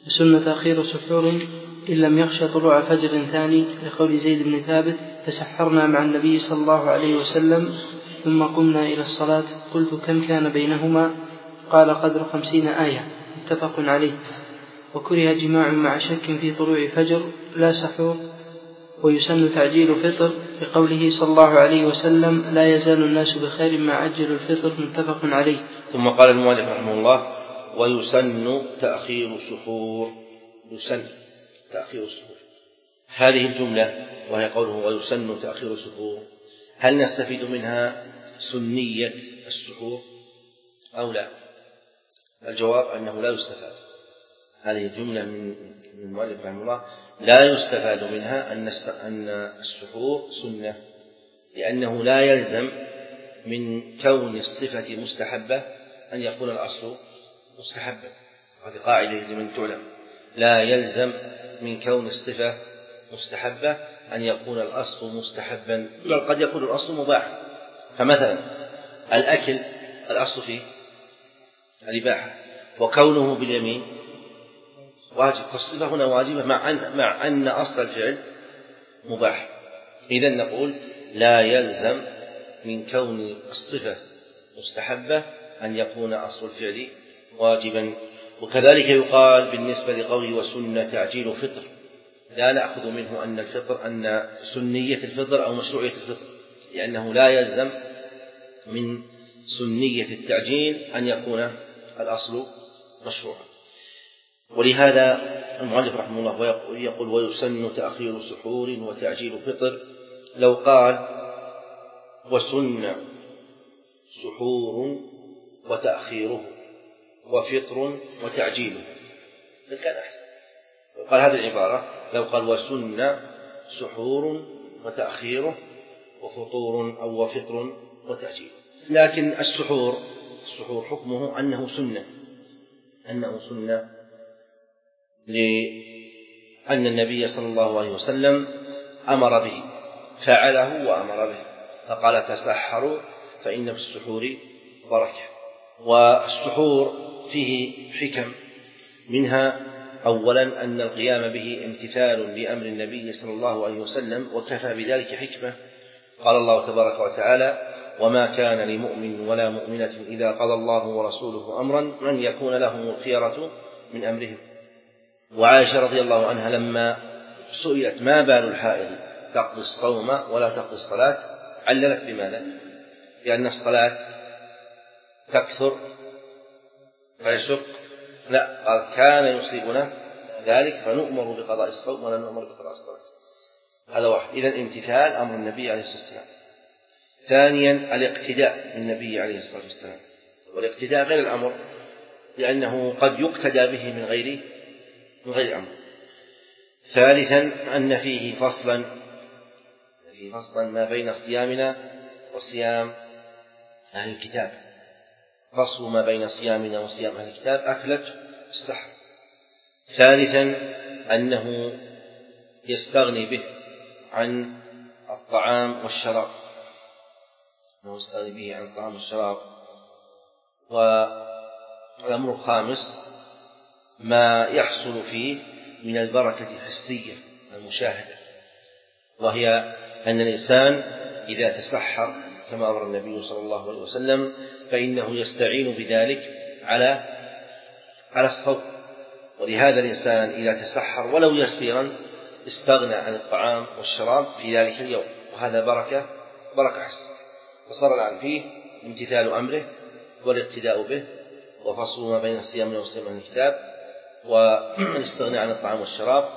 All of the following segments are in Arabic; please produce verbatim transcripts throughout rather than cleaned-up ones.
سنة تأخير سحور إن لم يخشى طلوع فجر ثاني، لقول زيد بن ثابت: تسحرنا مع النبي صلى الله عليه وسلم ثم قمنا إلى الصلاة، قلت: كم كان بينهما؟ قال: قدر خمسين آية، متفق عليه. وكره جماع مع شك في طلوع فجر لا سحور، ويسن تعجيل فطر، بقوله صلى الله عليه وسلم: لا يزال الناس بخير ما عجلوا الفطر، متفق عليه. ثم قال المؤلف رحمه الله: ويسن تأخير سحور. يسن تأخير سحور، هذه الجملة وهي قوله ويسن تأخير سحور، هل نستفيد منها سنية السحور أو لا؟ الجواب أنه لا يستفاد. هذه الجملة من المؤلف رحمه الله لا يستفاد منها أن السحور سنة، لأنه لا يلزم من كون الصفة مستحبة أن يكون الأصل مستحبا. هذه قاعدة لمن تعلم: لا يلزم من كون الصفة مستحبة أن يكون الأصل مستحبا، بل قد يكون الأصل مباحا. فمثلا الأكل الأصل فيه الإباحة، وكونه باليمين واجب، فالصفة هنا واجبة مع أن, مع أن أصل الفعل مباح. إذن نقول لا يلزم من كون الصفة مستحبة أن يكون أصل الفعل واجبا. وكذلك يقال بالنسبة لقوله وسنة تعجيل فطر، لا نأخذ منه أن الفطر أن سنية الفطر أو مشروعية الفطر، لأنه لا يلزم من سنية التعجيل أن يكون الأصل مشروعا. ولهذا المؤلف رحمه الله يقول ويسن تأخير سحور وتعجيل فطر. لو قال وسن سحور وتأخيره وفطر وتعجيله فكان أحسن. قال هذه العبارة لو قال وسن سحور وتأخيره وفطور أو وفطر وتعجيله. لكن السحور السحور حكمه أنه سنة أنه سنة لأن النبي صلى الله عليه وسلم أمر به، فعله وأمر به، فقال تسحروا فإن في السحور بركة. والسحور فيه حكم، منها أولا أن القيام به امتثال لأمر النبي صلى الله عليه وسلم، وكفى بذلك حكمة. قال الله تبارك وتعالى وما كان لمؤمن ولا مؤمنة إذا قضى الله ورسوله أمرا أن يكون لهم الخيرة من أمرهم. وعائشة رضي الله عنها لما سئلت ما بال الحائض تقضي الصوم ولا تقضي الصلاة عللت بماذا؟ لأن الصلاة تكثر فيشق، لا، قال كان يصيبنا ذلك فنؤمر بقضاء الصوم ولا نؤمر بقضاء الصلاة. هذا واحد. إذن امتثال أمر النبي عليه الصلاة والسلام. ثانيا الاقتداء بالنبي عليه الصلاة والسلام، والاقتداء غير الأمر، لأنه قد يقتدى به من غير من غير أمر. ثالثا أن فيه فصلا فيه فصلا ما بين صيامنا وصيام أهل الكتاب، فصل ما بين صيامنا وصيام أهل الكتاب أكلة السحر. ثالثا أنه يستغني به عن الطعام والشراب، أنه يستغني به عن الطعام والشراب. والأمر الخامس ما يحصل فيه من البركة الحسية المشاهدة، وهي أن الإنسان إذا تسحر كما أمر النبي صلى الله عليه وسلم فإنه يستعين بذلك على على الصوم. ولهذا الإنسان إذا تسحر ولو يسيرا استغنى عن الطعام والشراب في ذلك اليوم، وهذا بركة بركة حسية. فصار الآن فيه امتثال أمره والاقتداء به، وفصل ما بين الصيام وصيام الكتاب، والاستغناء عن الطعام والشراب،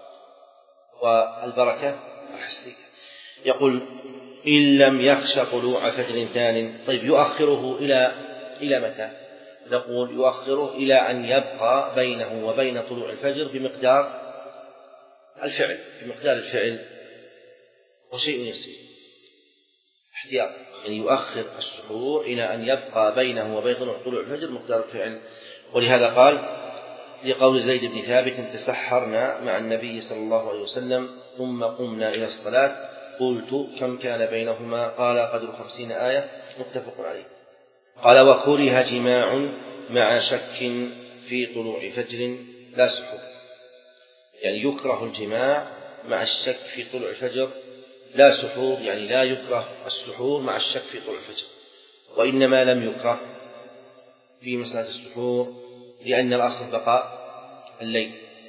والبركة الحسية. يقول إن لم يخش طلوع فجر ثان. طيب يؤخره إلى إلى متى؟ نقول يؤخره إلى أن يبقى بينه وبين طلوع الفجر بمقدار الفعل بمقدار الفعل وشيء يسير احتياط، يعني يؤخر السحور إلى أن يبقى بينه وبين طلوع الفجر مقدار الفعل. ولهذا قال لقول زيد بن ثابت تسحرنا مع النبي صلى الله عليه وسلم ثم قمنا إلى الصلاة، قلت كم كان بينهما؟ قال قدر خمسين آية، متفق عليه. قال وكره جماع مع شك في طلوع فجر لا سحور، يعني يكره الجماع مع الشك في طلوع الفجر، لا سحور يعني لا يكره السحور مع الشك في طلوع الفجر. وإنما لم يكره في مسألة السحور لأن الأصل بقاء الليل،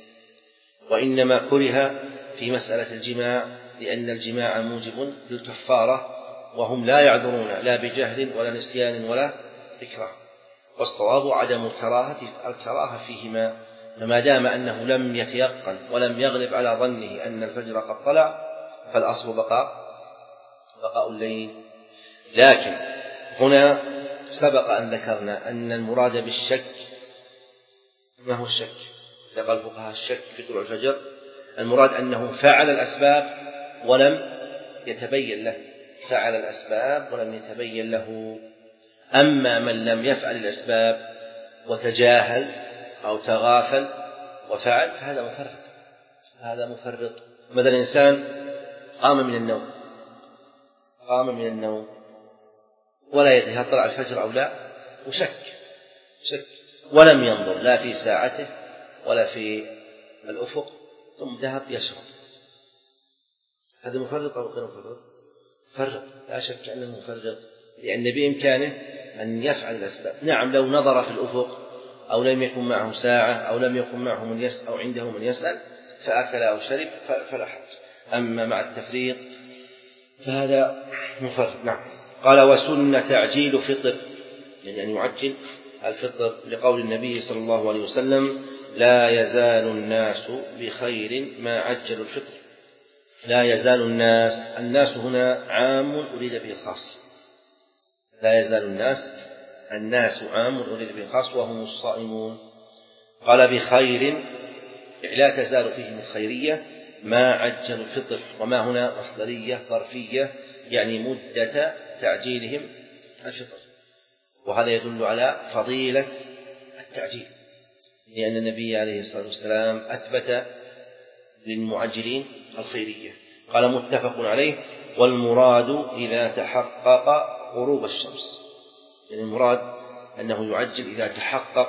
وإنما كره في مسألة الجماع لأن الجماع موجب للكفارة، وهم لا يعذرون لا بجهل ولا نسيان ولا إكراه، والصواب عدم الكراهة الكراهة فيهما. فما دام أنه لم يتيقن ولم يغلب على ظنه أن الفجر قد طلع فالأصل بقاء بقاء الليل. لكن هنا سبق أن ذكرنا أن المراد بالشك ما هو الشك؟ إذا قال الفقهاء الشك في طلوع الفجر المراد أنه فعل الأسباب ولم يتبين له، فعل الأسباب ولم يتبين له. أما من لم يفعل الأسباب وتجاهل أو تغافل وفعل فهذا مفرط، هذا مفرط. مثلا إنسان قام من النوم قام من النوم ولا يدري هل طلع الفجر أو لا، وشك شك ولم ينظر لا في ساعته ولا في الأفق، ثم ذهب يشرب، هذا مفرط أو غير مفرط؟ مفرط، لا شك أنه مفرط، لأن بإمكانه أن يفعل الأسباب. نعم لو نظر في الأفق أو لم يكن معه ساعة أو لم يكن معه من يسأل أو عنده من يسأل فأكل أو شرب فلا حرج، أما مع التفريط فهذا مفرط. نعم. قال وسن تعجيل فطر، يعني أن يعجل الفطر لقول النبي صلى الله عليه وسلم لا يزال الناس بخير ما عجلوا الفطر. لا يزال الناس، الناس هنا عام أريد به الخاص، لا يزال الناس الناس عام أريد به الخاص وهم الصائمون. قال بخير لا تزال فيهم الخيرية ما عجلوا الفطر، وما هنا مصدرية ظرفية يعني مدة تعجيلهم الفطر، وهذا يدل على فضيلة التعجيل، لأن النبي عليه الصلاة والسلام أثبت للمعجلين الخيرية. قال متفق عليه. والمراد إذا تحقق غروب الشمس، يعني المراد أنه يعجل إذا تحقق،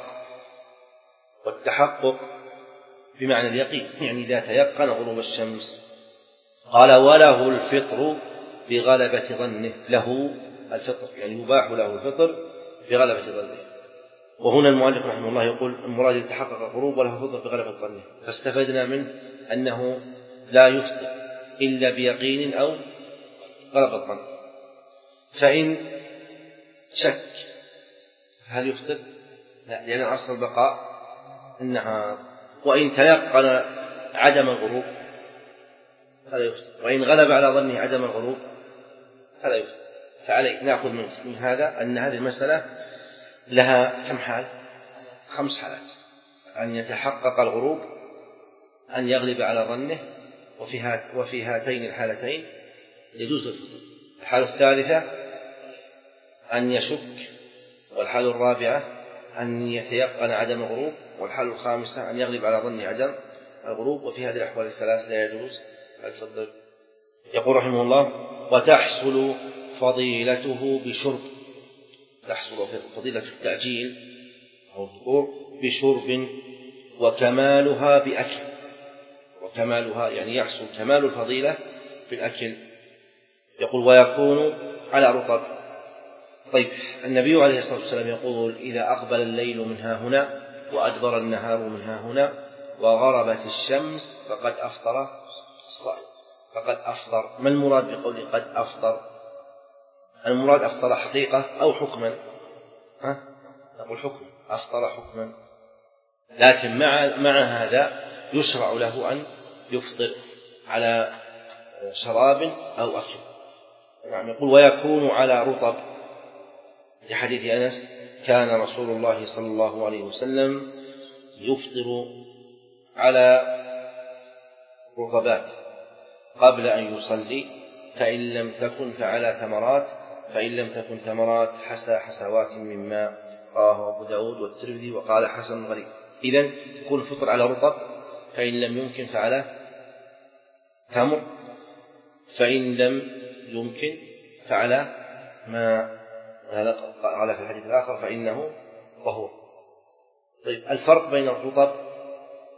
والتحقق بمعنى اليقين، يعني إذا تيقن غروب الشمس. قال وله الفطر بغلبة ظنه، له الفطر يعني يباح له الفطر بغلبة ظنه. وهنا المؤلف رحمه الله يقول المراد إذا تحقق الغروب وله الفطر بغلبة ظنه، فاستفدنا منه أنه لا يفطر إلا بيقين أو غلبة ظن. فإن شك هل يفطر؟ لا، لأن أصل البقاء النهار. وإن تيقن عدم الغروب فلا يفطر، وإن غلب على ظنه عدم الغروب فلا يفطر. فعليه نأخذ من هذا أن هذه المسألة لها كم حال؟ خمس حالات: أن يتحقق الغروب، أن يغلب على ظنه، وفي هاتين الحالتين يجوز الفطر. الحالة الثالثة أن يشك، والحالة الرابعة أن يتيقن عدم الغروب، والحالة الخامسة أن يغلب على ظن عدم الغروب. وفي هذه الأحوال الثلاث لا يجوز الفطر. يقول رحمه الله وتحصل فضيلته بشرب، تحصل فضيلة التعجيل أو الفطور بشرب، وكمالها بأكل. وكمالها يعني يحصل كمال الفضيلة بالأكل. يقول ويكون على رطب. طيب النبي عليه الصلاة والسلام يقول إذا أقبل الليل من ها هنا وأدبر النهار من ها هنا وغربت الشمس فقد أفطر الصائم، فقد أفطر. ما المراد بقوله قد أفطر؟ المراد أفطر حقيقة أو حكما؟ ها؟ نقول حكما، أفطر حكما، لكن مع مع هذا يشرع له أن يفطر على شراب أو أكل. يعني يقول ويكون على رطب لحديث أنس كان رسول الله صلى الله عليه وسلم يفطر على رطبات قبل أن يصلي، فإن لم تكن فعلى تمرات، فإن لم تكن تمرات حسى حسوات من ماء. رواه أبو داود والترمذي وقال حسن غريب. إذن يكون الفطر على رطب، فإن لم يمكن فعلى تمر، فإن لم يمكن فعلى ما قال في الحديث الآخر فإنه طهور. طيب الفرق بين الرطب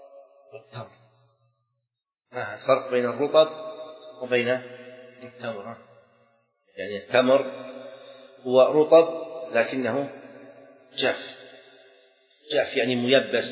والتمر. آه الفرق بين الرطب وبين التمر، يعني التمر هو رطب لكنه جاف، جاف يعني ميبس،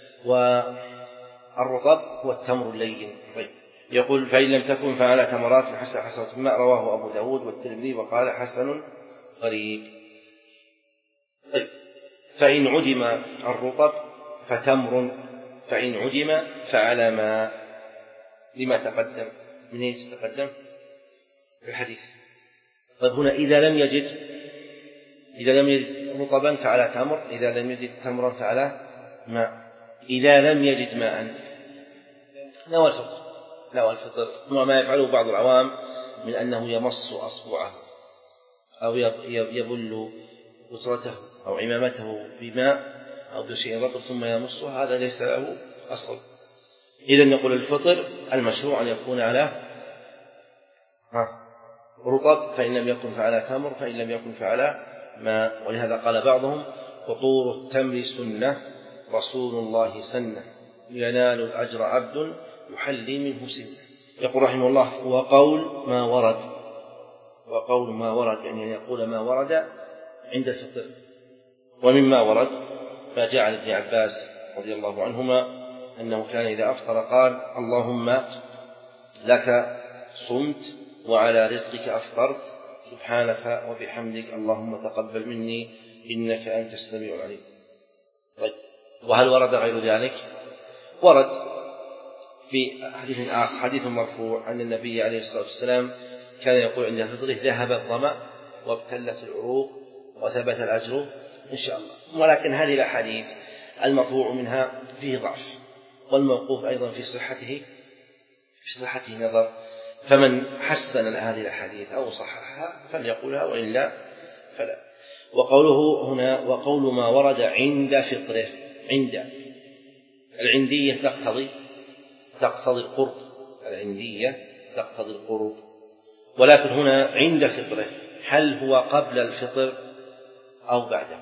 والرطب هو التمر اللين. طيب يقول فإن لم تكن فعلى تمرات حسن حسنة الماء، رواه أبو داود والترمذي وقال حسن غريب. طيب فإن عدم الرطب فتمر، فإن عدم فعلى ماء، لما تقدم من ايش تقدم في الحديث. طيب هنا إذا لم يجد إذا لم يجد رطبا فعلى تمر، إذا لم يجد تمرا فعلى ماء. إذا لم يجد ماء نوى الفطر، نوى الفطر وما يفعله بعض العوام من أنه يمص أصبعه أو يبل بصرته أو عمامته بماء أو بشيء رطب ثم يمصه، هذا ليس له أصل. إذن نقول الفطر المشروع أن يكون على رطب، فإن لم يكن فعلى تمر، فإن لم يكن فعلى ماء. ولهذا قال بعضهم فطور التمر سنة رسول الله سنة، ينال الأجر عبد يحلي منه سنة. يقول رحمه الله وقول ما ورد، وقول ما ورد يعني أن يقول ما ورد عند الفطر. ومما ورد ما جاء عن ابن عباس رضي الله عنهما أنه كان إذا أفطر قال اللهم لك صمت وعلى رزقك أفطرت سبحانك وبحمدك اللهم تقبل مني إنك أنت السميع العليم. طيب وهل ورد غير ذلك؟ ورد في حديث آخر حديث مرفوع أن النبي عليه الصلاة والسلام كان يقول عند فطره ذهب الظمأ وابتلت العروق وثبت الأجر إن شاء الله. ولكن هذه الأحاديث المرفوع منها فيه ضعف، والموقوف أيضا في صحته في صحته نظر، فمن حسن هذه الأحاديث أو صححها فليقولها وإلا فلا. وقوله هنا وقول ما ورد عند فطره، عند العندية تقتضي تقتضي القرب، العندية تقتضي القرب، ولكن هنا عند فطره هل هو قبل الفطر أو بعده؟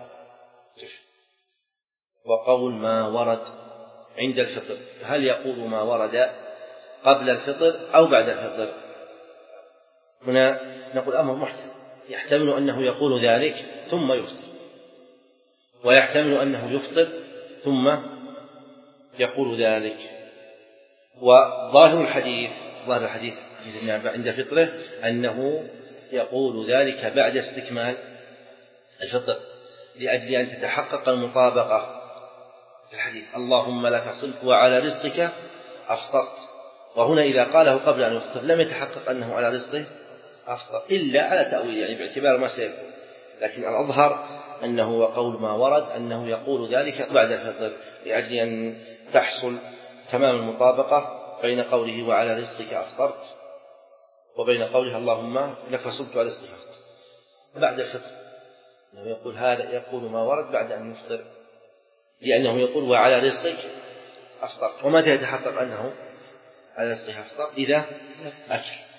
وقول ما ورد عند الفطر هل يقول ما ورد قبل الفطر أو بعد الفطر؟ هنا نقول أمر محتمل، يحتمل أنه يقول ذلك ثم يفطر، ويحتمل أنه يفطر ثم يقول ذلك. وظاهر الحديث ظاهر الحديث عند فطره أنه يقول ذلك بعد استكمال الفطر، لأجل أن تتحقق المطابقة في الحديث اللهم لك صمت وعلى رزقك أفطرت. وهنا إذا قاله قبل أن يفطر لم يتحقق أنه على رزقه أفطر إلا على تأويل، يعني باعتبار ما سيكون، لكن الأظهر أنه وقول ما ورد أنه يقول ذلك بعد الفطر، لأجل أن تحصل تمام المطابقة بين قوله وعلى رزقك أفطرت وبين قوله اللهم لك صمت وعلى رزقك أفطرت بعد الفطر. أنه يقول هذا يقول ما ورد بعد أن يفطر، لأنه يقول وعلى رزقك أفطرت. ومتى يتحقق أنه على رزقه أفطر؟ إذا أكل